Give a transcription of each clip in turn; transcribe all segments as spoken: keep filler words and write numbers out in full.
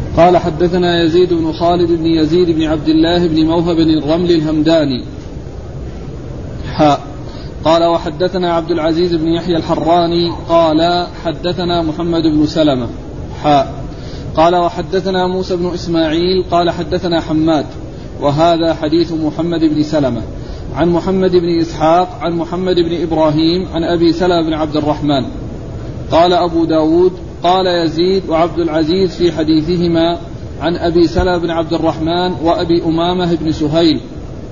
قال حدثنا يزيد بن خالد بن يزيد بن عبد الله بن موهب بن الرمل الهمداني حاء قال وحدثنا عبد العزيز بن يحيى الحراني قال حدثنا محمد بن سلمة حاء قال وحدثنا موسى بن إسماعيل قال حدثنا حماد وهذا حديث محمد بن سلمة عن محمد بن إسحاق عن محمد بن إبراهيم عن أبي سلمة بن عبد الرحمن. قال أبو داود قال يزيد وعبد العزيز في حديثهما عن أبي سلمة بن عبد الرحمن وأبي أمامة بن سهيل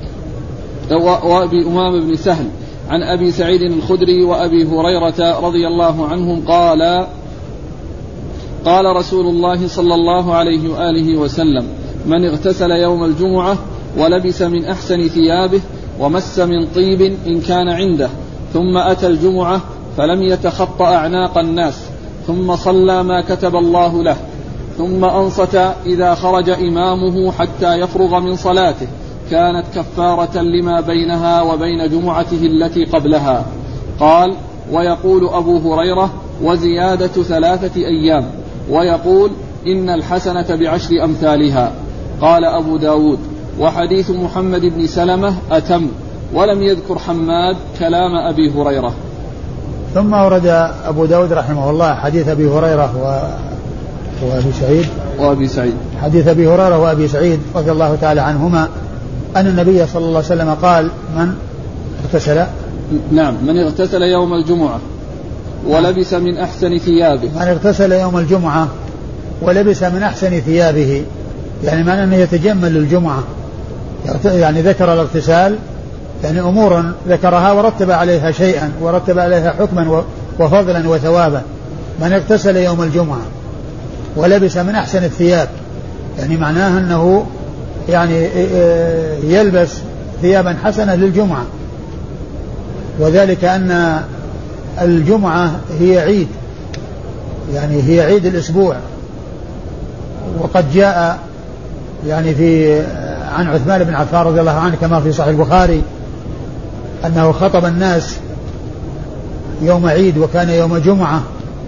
وأبي أمامة بن سهل عن أبي سعيد الخدري وأبي هريرة رضي الله عنهم قال قال رسول الله صلى الله عليه وآله وسلم من اغتسل يوم الجمعة ولبس من أحسن ثيابه ومس من طيب إن كان عنده ثم أتى الجمعة فلم يتخط أعناق الناس ثم صلى ما كتب الله له ثم أنصت إذا خرج إمامه حتى يفرغ من صلاته كانت كفارة لما بينها وبين جمعته التي قبلها. قال ويقول أبو هريرة وزيادة ثلاثة أيام ويقول إن الحسنة بعشر أمثالها. قال أبو داود وحديث محمد بن سلمة أتم ولم يذكر حماد كلام أبي هريرة. ثم ورد أبو داود رحمه الله حديث أبي هريرة و... وأبي سعيد وأبي سعيد حديث أبي هريرة وأبي سعيد رضي الله تعالى عنهما أن النبي صلى الله عليه وسلم قال من اغتسل نعم من اغتسل يوم الجمعة ولبس من أحسن ثيابه من اغتسل يوم الجمعة ولبس من أحسن ثيابه يعني معنى أنه يتجمل للجمعة يعني ذكر الاغتسال يعني أمور ذكرها ورتب عليها شيئا ورتب عليها حكما وفضلا وثوابا. من اغتسل يوم الجمعة ولبس من أحسن الثياب يعني معناها أنه يعني يلبس ثيابا حسنة للجمعة وذلك أن الجمعة هي عيد يعني هي عيد الأسبوع. وقد جاء يعني في عن عثمان بن عفان رضي الله عنه كما في صحيح البخاري أنه خطب الناس يوم عيد وكان يوم جمعة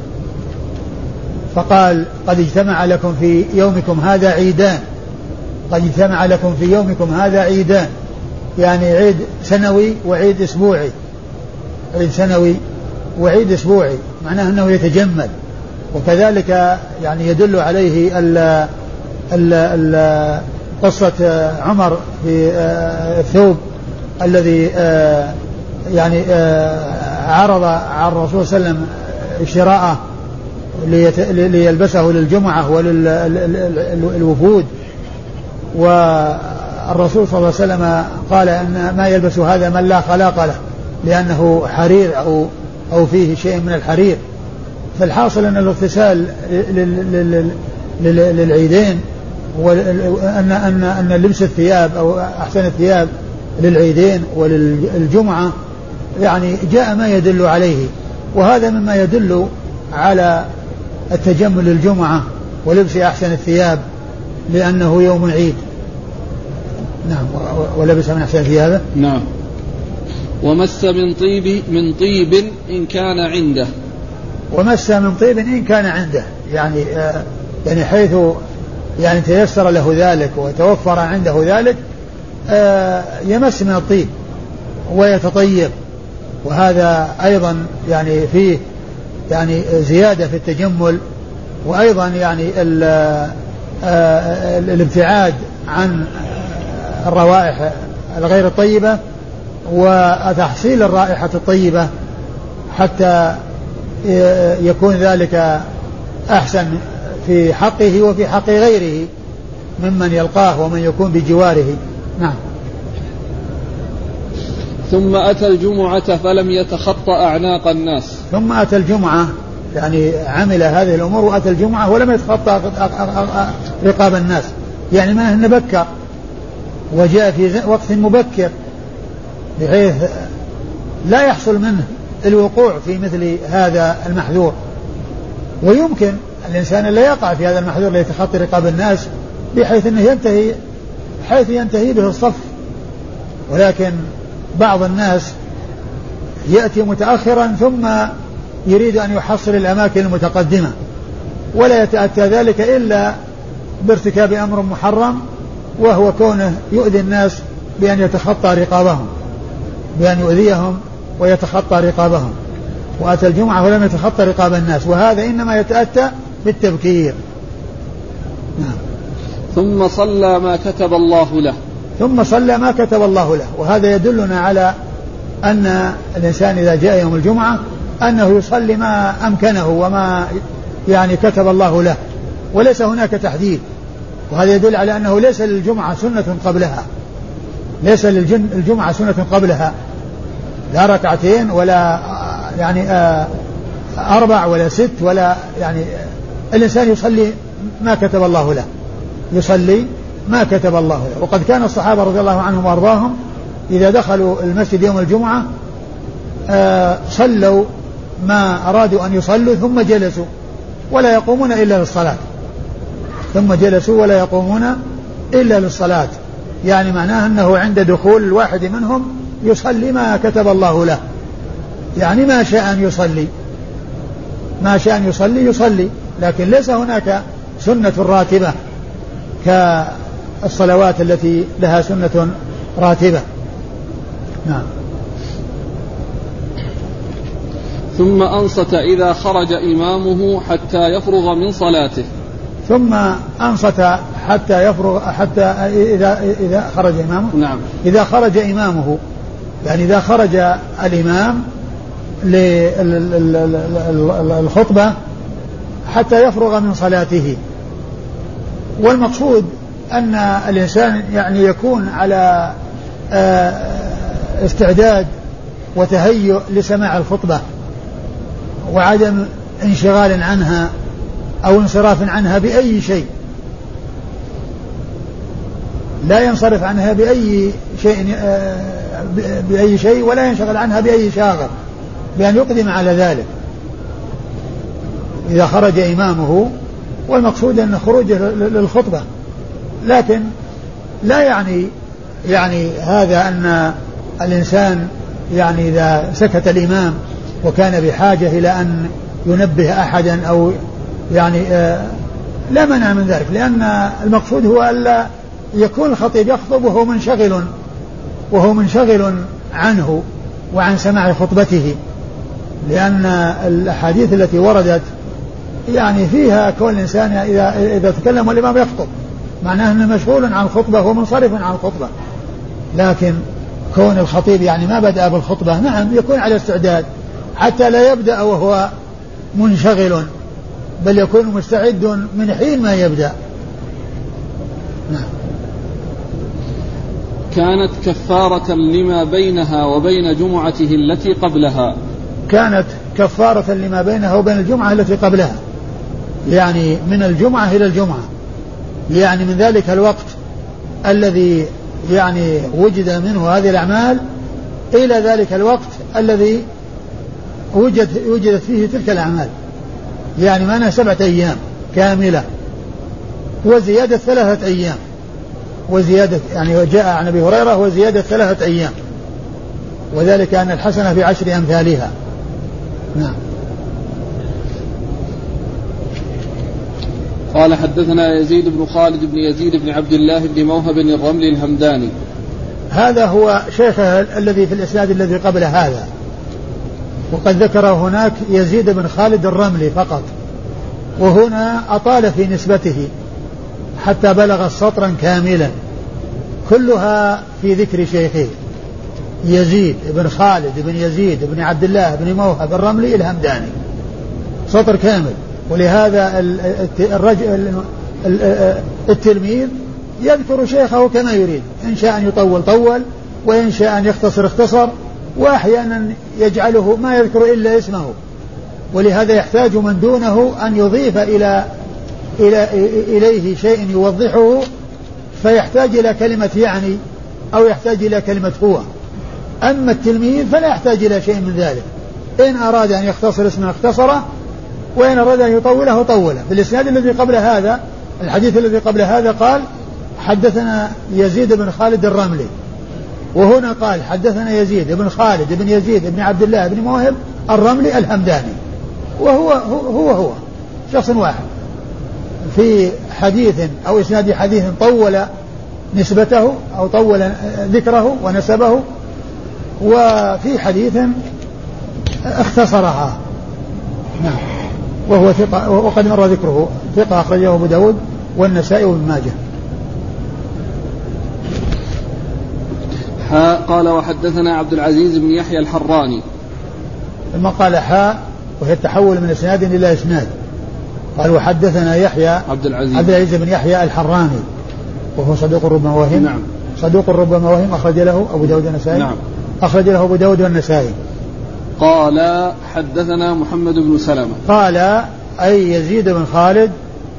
فقال قد اجتمع لكم في يومكم هذا عيدان قد اجتمع لكم في يومكم هذا عيدان يعني عيد سنوي وعيد أسبوعي عيد سنوي وعيد أسبوعي معناه أنه يتجمل. وكذلك يعني يدل عليه ال ال ال قصة عمر في الثوب الذي يعني عرض على الرسول صلى الله عليه وسلم شراءه ليلبسه للجمعة وللوفود والرسول صلى الله عليه وسلم قال أن ما يلبس هذا من لا خلاق له لأنه حرير أو أو فيه شيء من الحرير. فالحاصل أن الاغتسال للعيدين وأن أن أن لبس الثياب أو أحسن الثياب للعيدين وللجمعة يعني جاء ما يدل عليه وهذا مما يدل على التجمل للجمعة ولبس أحسن الثياب لأنه يوم عيد. نعم ولبس من أحسن ثيابه نعم ومس من طيب من طيب إن كان عنده ومس من طيب إن كان عنده يعني آه يعني حيث يعني تيسر له ذلك وتوفر عنده ذلك آه يمس من الطيب ويتطيب. وهذا أيضا يعني فيه يعني زيادة في التجمل وأيضا يعني آه الابتعاد عن الروائح الغير الطيبة وتحصيل الرائحة الطيبة حتى يكون ذلك أحسن في حقه وفي حق غيره ممن يلقاه ومن يكون بجواره. نعم. ثم أتى الجمعة فلم يتخطى أعناق الناس ثم أتى الجمعة يعني عمل هذه الأمور وأتى الجمعة ولم يتخطى رقاب الناس يعني ما هن بكر وجاء في وقت مبكر بحيث لا يحصل منه الوقوع في مثل هذا المحذور. ويمكن الإنسان لا يقع في هذا المحذور ليتخطي رقاب الناس بحيث أنه ينتهي حيث ينتهي به الصف. ولكن بعض الناس يأتي متأخرا ثم يريد أن يحصل الأماكن المتقدمة ولا يتأتى ذلك إلا بارتكاب أمر محرم، وهو كونه يؤذي الناس بأن يتخطى رقابهم، بأن يؤذيهم ويتخطى رقابهم، وأتى الجمعة ولم يتخطى رقاب الناس، وهذا إنما يتأتى بالتبكير. نعم. ثم صلى ما كتب الله له ثم صلى ما كتب الله له وهذا يدلنا على أن الإنسان إذا جاء يوم الجمعة أنه يصلي ما أمكنه وما يعني كتب الله له، وليس هناك تحديد. وهذا يدل على أنه ليس للجمعة سنة قبلها، ليس للجمعة سنة قبلها، لا ركعتين ولا يعني أربع ولا ست، ولا يعني الإنسان يصلي ما كتب الله له، يصلي ما كتب الله له. وقد كان الصحابة رضي الله عنهم وأرضاهم إذا دخلوا المسجد يوم الجمعة صلوا ما أرادوا أن يصلوا ثم جلسوا ولا يقومون إلا للصلاة، ثم جلسوا ولا يقومون إلا للصلاة، يعني معناه أنه عند دخول الواحد منهم يصلي ما كتب الله له، يعني ما شاء أن يصلي، ما شاء أن يصلي يصلي، لكن ليس هناك سنة راتبة كالصلوات التي لها سنة راتبة. نعم. ثم أنصت إذا خرج إمامه حتى يفرغ من صلاته. ثم أنصت حتى يفرغ، حتى إذا إذا خرج إمامه. نعم. إذا خرج إمامه، يعني إذا خرج الإمام للخطبة حتى يفرغ من صلاته. والمقصود أن الإنسان يعني يكون على استعداد وتهيؤ لسماع الخطبة، وعدم انشغال عنها أو انصراف عنها بأي شيء، لا ينصرف عنها بأي شيء بأي شيء ولا ينشغل عنها بأي شاغل، بأن يقدم على ذلك إذا خرج إمامه. والمقصود أن خروجه للخطبة، لكن لا يعني يعني هذا أن الإنسان يعني إذا سكت الإمام وكان بحاجة إلى أن ينبه أحدا أو يعني آه لا منع من ذلك، لأن المقصود هو ألا يكون الخطيب يخطب وهو منشغل وهو منشغل عنه وعن سماع خطبته، لأن الأحاديث التي وردت يعني فيها كل إنسان إذا إذا تكلم والإمام يخطب معناه أنه مشغول عن الخطبة ومنصرف عن الخطبة. لكن كون الخطيب يعني ما بدأ بالخطبة، نعم يكون على استعداد حتى لا يبدأ وهو منشغل، بل يكون مستعد من حين ما يبدأ. نعم. كانت كفارة لما بينها وبين جمعته التي قبلها. كانت كفارة لما بينها وبين الجمعة التي قبلها، يعني من الجمعة إلى الجمعة، يعني من ذلك الوقت الذي يعني وجد منه هذه الأعمال إلى ذلك الوقت الذي وجد وجدت فيه تلك الأعمال، يعني معناها سبعة أيام كاملة وزيادة ثلاثة أيام، وزيادة يعني جاء عن أبي هريرة وزيادة ثلاثة أيام، وذلك أن الحسنة في عشر أمثالها. نعم. قال حدثنا يزيد بن خالد بن يزيد بن عبد الله بن موهب الرملي الهمداني. هذا هو شيخه الذي في الإسناد الذي قبل هذا، وقد ذكر هناك يزيد بن خالد الرملي فقط، وهنا أطال في نسبته حتى بلغ سطرا كاملا كلها في ذكر شيخه يزيد بن خالد بن يزيد بن عبد الله بن موهب الرملي الهمداني، سطر كامل. ولهذا الرجل التلميذ يذكر شيخه كما يريد، إن شاء أن يطول طول، وإن شاء أن يختصر اختصر، وأحيانا يجعله ما يذكر إلا اسمه، ولهذا يحتاج من دونه أن يضيف إلى إلى إليه شيء يوضحه، فيحتاج إلى كلمة يعني أو يحتاج إلى كلمة هو. أما التلميذ فلا يحتاج إلى شيء من ذلك، إن أراد أن يختصر اسمه اختصره، وإن أراد أن يطوله طوله. في الإسناد الذي قبل هذا، الحديث الذي قبل هذا، قال حدثنا يزيد بن خالد الرملي، وهنا قال حدثنا يزيد بن خالد بن يزيد بن عبد الله بن موهب الرملي الهمداني، وهو هو هو, هو شخص واحد. في حديث أو إسناد حديث طول نسبته أو طول ذكره ونسبه، وفي حديث اختصرها. نعم. وهو ثقة وقد مر ذكره، ثقة أخرجه أبو داود والنسائي وابن ماجه. حاء قال وحدثنا عبد العزيز بن يحيى الحراني. ثم قال حاء وهي التحول من اسناد إلى اسناد. قال وحدثنا يحيى عبد العزيز عبد العزيز بن يحيى الحراني وهو صدوق ربما وهم. نعم. صدوق ربما وهم، أخرج له أبو داود والنسائي. نعم. أخرج له أبو داود والنسائي. قال حدثنا محمد بن سلمة. قال أي يزيد بن خالد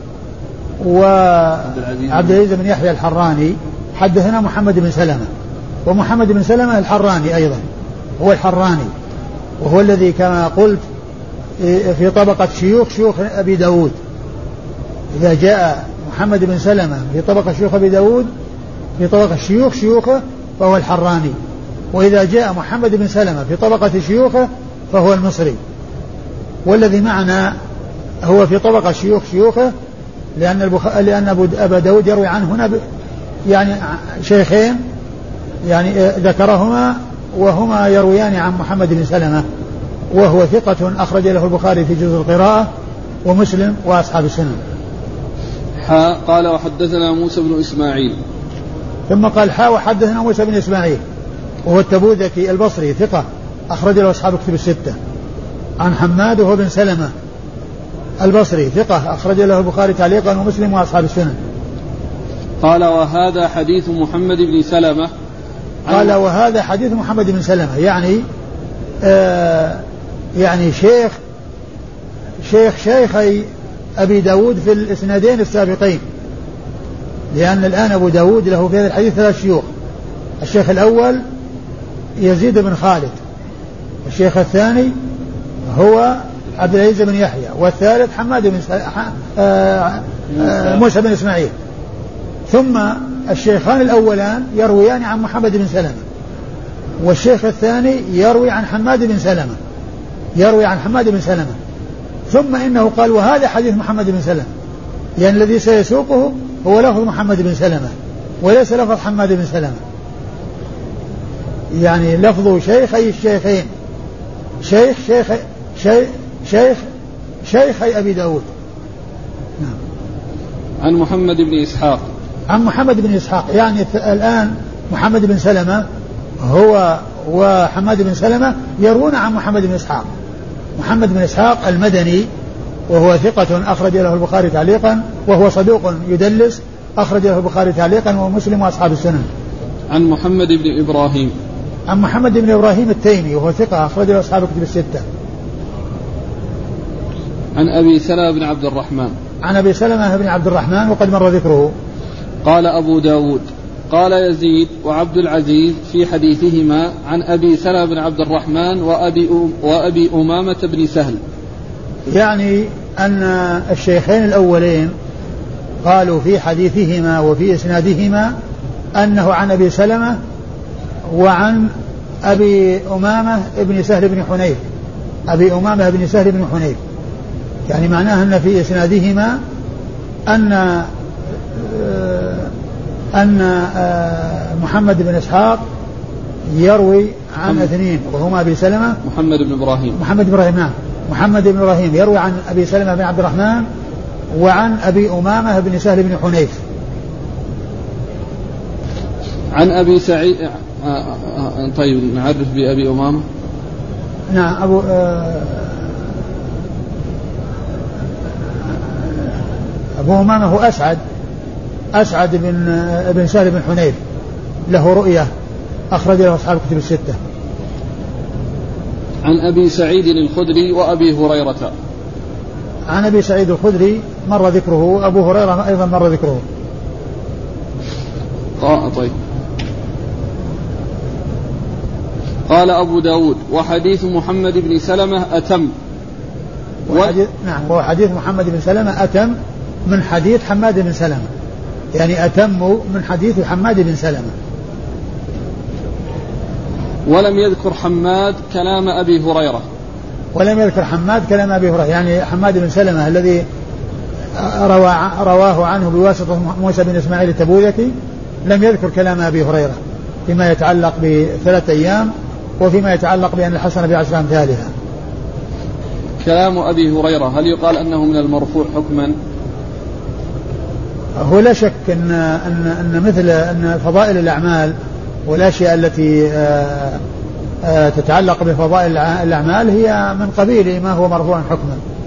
وعبد العزيز بن يحيى الحراني حدثنا محمد بن سلمة، ومحمد بن سلمة الحراني أيضا هو الحراني، وهو الذي كما قلت في طبقة شيوخ شيوخ أبي داود. إذا جاء محمد بن سلمة في طبقة شيوخ أبي داود في طبقة شيوخ شيوخه فهو الحراني، وإذا جاء محمد بن سلمة في طبقة شيوخه فهو المصري. والذي معنا هو في طبقة شيوخ شيوخه، لأن البخ... لأن أبا داود يروي عنه هنا ب... يعني شيخين يعني ذكرهما وهما يرويان عن محمد بن سلمة، وهو ثقة أخرج له البخاري في جزء القراءة ومسلم وأصحاب السنن. حاء قال وحدثنا موسى بن إسماعيل. ثم قال حاء وحدثنا موسى بن إسماعيل وهو التبوذكي البصري ثقة أخرج له أصحاب كتب الستة. عن حماد وهو بن سلمة البصري ثقة أخرج له البخاري تعليقا ومسلم وأصحاب السنن. قال وهذا حديث محمد بن سلمة. قال وهذا حديث محمد بن سلمة يعني آه يعني شيخ شيخ شيخي أبي داود في الإسنادين السابقين، لأن الآن أبو داود له في هذا الحديث ثلاث شيوخ. الشيخ الأول يزيد بن خالد، الشيخ الثاني هو عبد العزيز بن يحيى، والثالث حماد بن س... آه آه موسى بن إسماعيل. ثم الشيخان الأولان يرويان عن محمد بن سلمة، والشيخ الثاني يروي عن حماد بن سلمة يروي عن حماد بن سلمة. ثم إنه قال وهذا حديث محمد بن سلمة، يعني الذي سيسوقه هو لفظ محمد بن سلمة وليس لفظ حماد بن سلمة، يعني لفظ شيخي الشيخين شيخ شيخ شيخ شيخ شيخي أبي داود. نعم. عن محمد بن إسحاق. عن محمد بن إسحاق، يعني الآن محمد بن سلمة هو وحماد بن سلمة يروون عن محمد بن إسحاق. محمد بن إسحاق المدني وهو ثقة أخرج له البخاري تعليقا، وهو صدوق يدلس أخرج له البخاري تعليقا ومسلم وأصحاب السنن. عن محمد بن إبراهيم. عن محمد بن إبراهيم التيمي وهو ثقة أخرج له أصحاب كتب الستة. عن أبي سلمة بن عبد الرحمن. عن أبي سلمة بن عبد الرحمن وقد مر ذكره. قال أبو داود قال يزيد وعبد العزيز في حديثهما عن أبي سلمة بن عبد الرحمن وأبي, وأبي أمامة بن سهل، يعني أن الشيخين الأولين قالوا في حديثهما وفي إسنادهما أنه عن أبي سلمة وعن أبي أمامة بن سهل بن حنيف أبي أمامة بن سهل بن حنيف، يعني معناه أن في إسنادهما أن أن محمد بن إسحاق يروي عن اثنين وهما أبي سلمة محمد بن إبراهيم محمد بن إبراهيم نعم محمد بن إبراهيم يروي عن أبي سلمة بن عبد الرحمن وعن أبي أمامة بن سهل بن حنيف. عن أبي سعيد. طيب نعرف بأبي أمامة. نعم أبو أبو أمامة هو أسعد أسعد بن بن سهل بن حنيف، له رؤية أخرج له أصحاب الكتب الستة. عن أبي سعيد الخدري وأبي هريرة. عن أبي سعيد الخدري مر ذكره، أبو هريرة أيضا مر ذكره. آه طيب. قال أبو داود وحديث محمد بن سلمة أتم. وحديث نعم وحديث محمد بن سلمة أتم من حديث حماد بن سلمة، يعني أتم من حديث حماد بن سلمة. ولم يذكر حماد كلام أبي هريرة. ولم يذكر حماد كلام أبي هريرة، يعني حماد بن سلمة الذي روى رواه عنه بواسطة موسى بن إسماعيل التبوذكي لم يذكر كلام أبي هريرة فيما يتعلق بثلاثة أيام وفيما يتعلق بأن الحسنة بعشر أمثالها. كلام أبي هريرة هل يقال أنه من المرفوع حكما؟ هو لا شك أن, أن, أن مثل أن فضائل الأعمال والأشياء التي آآ آآ تتعلق بفضائل الأعمال هي من قبيل ما هو مرفوع حكما.